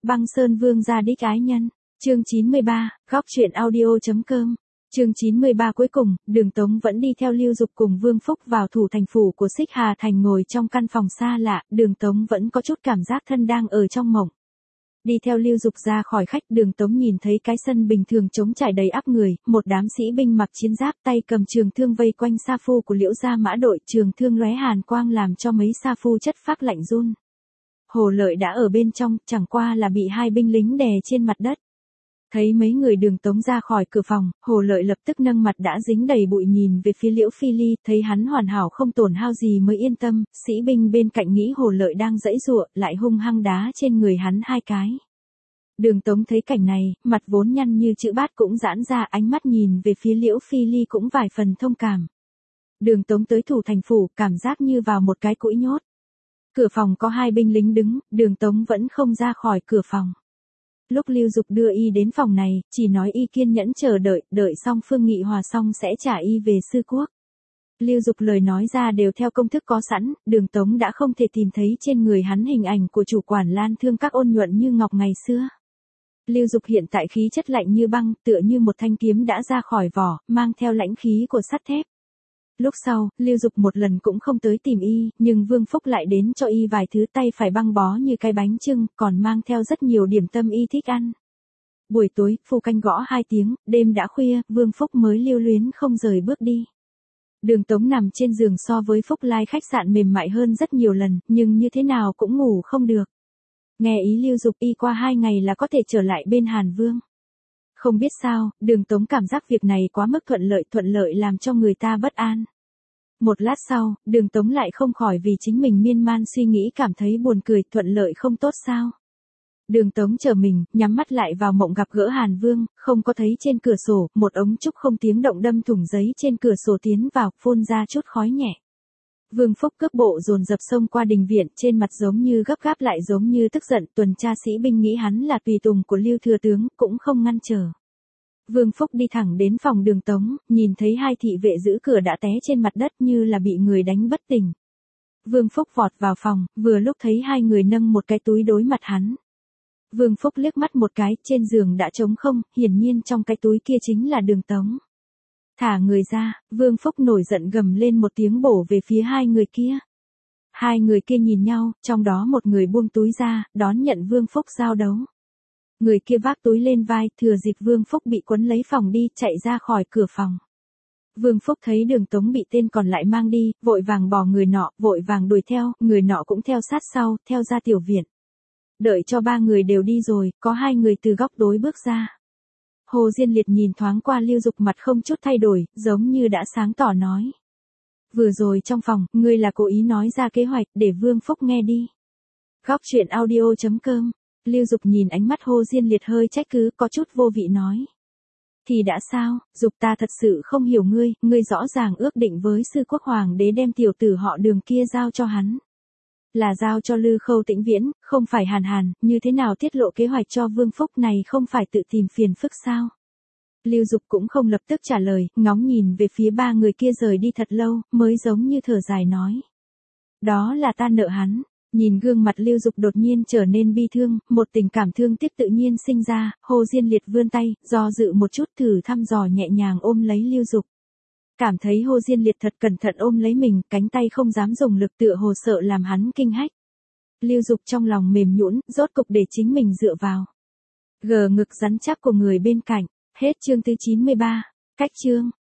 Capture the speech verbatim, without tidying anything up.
Băng Sơn Vương gia đích ái nhân. Chương chín mươi ba, góc truyện audio.com. Chương chín mươi ba cuối cùng, Đường Tống vẫn đi theo Lưu Dục cùng Vương Phúc vào thủ thành phủ của Xích Hà Thành, ngồi trong căn phòng xa lạ, Đường Tống vẫn có chút cảm giác thân đang ở trong mộng. Đi theo Lưu Dục ra khỏi khách, Đường Tống nhìn thấy cái sân bình thường trống trải đầy ắp người, một đám sĩ binh mặc chiến giáp, tay cầm trường thương vây quanh sa phu của Liễu gia mã đội, trường thương lóe hàn quang làm cho mấy sa phu chất phác lạnh run. Hồ Lợi đã ở bên trong, chẳng qua là bị hai binh lính đè trên mặt đất. Thấy mấy người Đường Tống ra khỏi cửa phòng, Hồ Lợi lập tức nâng mặt đã dính đầy bụi nhìn về phía Liễu Phi Ly, thấy hắn hoàn hảo không tổn hao gì mới yên tâm, sĩ binh bên cạnh nghĩ Hồ Lợi đang giãy giụa, lại hung hăng đá trên người hắn hai cái. Đường Tống thấy cảnh này, mặt vốn nhăn như chữ bát cũng giãn ra, ánh mắt nhìn về phía Liễu Phi Ly cũng vài phần thông cảm. Đường Tống tới thủ thành phủ, cảm giác như vào một cái cũi nhốt. Cửa phòng có hai binh lính đứng, Đường Tống vẫn không ra khỏi cửa phòng. Lúc Lưu Dục đưa y đến phòng này, chỉ nói y kiên nhẫn chờ đợi, đợi xong phương nghị hòa xong sẽ trả y về Sư Quốc. Lưu Dục lời nói ra đều theo công thức có sẵn, Đường Tống đã không thể tìm thấy trên người hắn hình ảnh của chủ quản Lan Thương Các ôn nhuận như ngọc ngày xưa. Lưu Dục hiện tại khí chất lạnh như băng, tựa như một thanh kiếm đã ra khỏi vỏ, mang theo lãnh khí của sắt thép. Lúc sau, Lưu Dục một lần cũng không tới tìm y, nhưng Vương Phúc lại đến cho y vài thứ, tay phải băng bó như cái bánh chưng, còn mang theo rất nhiều điểm tâm y thích ăn. Buổi tối, phu canh gõ hai tiếng, đêm đã khuya, Vương Phúc mới lưu luyến không rời bước đi. Đường Tống nằm trên giường so với Phúc Lai khách sạn mềm mại hơn rất nhiều lần, nhưng như thế nào cũng ngủ không được. Nghe ý Lưu Dục y qua hai ngày là có thể trở lại bên Hàn Vương. Không biết sao, Đường Tống cảm giác việc này quá mức thuận lợi, thuận lợi làm cho người ta bất an. Một lát sau, Đường Tống lại không khỏi vì chính mình miên man suy nghĩ cảm thấy buồn cười, thuận lợi không tốt sao. Đường Tống chờ mình, nhắm mắt lại vào mộng gặp gỡ Hàn Vương, không có thấy trên cửa sổ, một ống trúc không tiếng động đâm thủng giấy trên cửa sổ tiến vào, phun ra chút khói nhẹ. Vương Phúc cước bộ dồn dập xông qua đình viện, trên mặt giống như gấp gáp lại giống như tức giận, tuần tra sĩ binh nghĩ hắn là tùy tùng của Lưu thừa tướng, cũng không ngăn trở. Vương Phúc đi thẳng đến phòng Đường Tống, nhìn thấy hai thị vệ giữ cửa đã té trên mặt đất như là bị người đánh bất tỉnh. Vương Phúc vọt vào phòng, vừa lúc thấy hai người nâng một cái túi đối mặt hắn. Vương Phúc liếc mắt một cái, trên giường đã trống không, hiển nhiên trong cái túi kia chính là Đường Tống. Thả người ra, Vương Phúc nổi giận gầm lên một tiếng bổ về phía hai người kia. Hai người kia nhìn nhau, trong đó một người buông túi ra, đón nhận Vương Phúc giao đấu. Người kia vác túi lên vai, thừa dịp Vương Phúc bị quấn lấy phòng đi, chạy ra khỏi cửa phòng. Vương Phúc thấy Đường Tống bị tên còn lại mang đi, vội vàng bỏ người nọ, vội vàng đuổi theo, người nọ cũng theo sát sau, theo ra tiểu viện. Đợi cho ba người đều đi rồi, có hai người từ góc tối bước ra. Hồ Diên Liệt nhìn thoáng qua Lưu Dục, mặt không chút thay đổi, giống như đã sáng tỏ nói. Vừa rồi trong phòng, ngươi là cố ý nói ra kế hoạch, để Vương Phúc nghe đi. Góc truyện audio.com. Lưu Dục nhìn ánh mắt Hồ Diên Liệt hơi trách cứ, có chút vô vị nói. Thì đã sao, Dục ta thật sự không hiểu ngươi, ngươi rõ ràng ước định với Sư Quốc Hoàng đế đem tiểu tử họ Đường kia giao cho hắn. Là giao cho Lư Khâu Tĩnh Viễn, không phải Hàn Hàn, như thế nào tiết lộ kế hoạch cho Vương Phúc này, không phải tự tìm phiền phức sao? Lưu Dục cũng không lập tức trả lời, ngóng nhìn về phía ba người kia rời đi thật lâu, mới giống như thở dài nói. Đó là ta nợ hắn. Nhìn gương mặt Lưu Dục đột nhiên trở nên bi thương, một tình cảm thương tiếc tự nhiên sinh ra, Hồ Diên Liệt vươn tay, do dự một chút thử thăm dò nhẹ nhàng ôm lấy Lưu Dục. Cảm thấy Hồ Diên Liệt thật cẩn thận ôm lấy mình, cánh tay không dám dùng lực, tựa hồ sợ làm hắn kinh hách. Lưu Dục trong lòng mềm nhũn, rốt cục để chính mình dựa vào gờ ngực rắn chắc của người bên cạnh. Hết chương thứ chín mươi ba. Cách chương.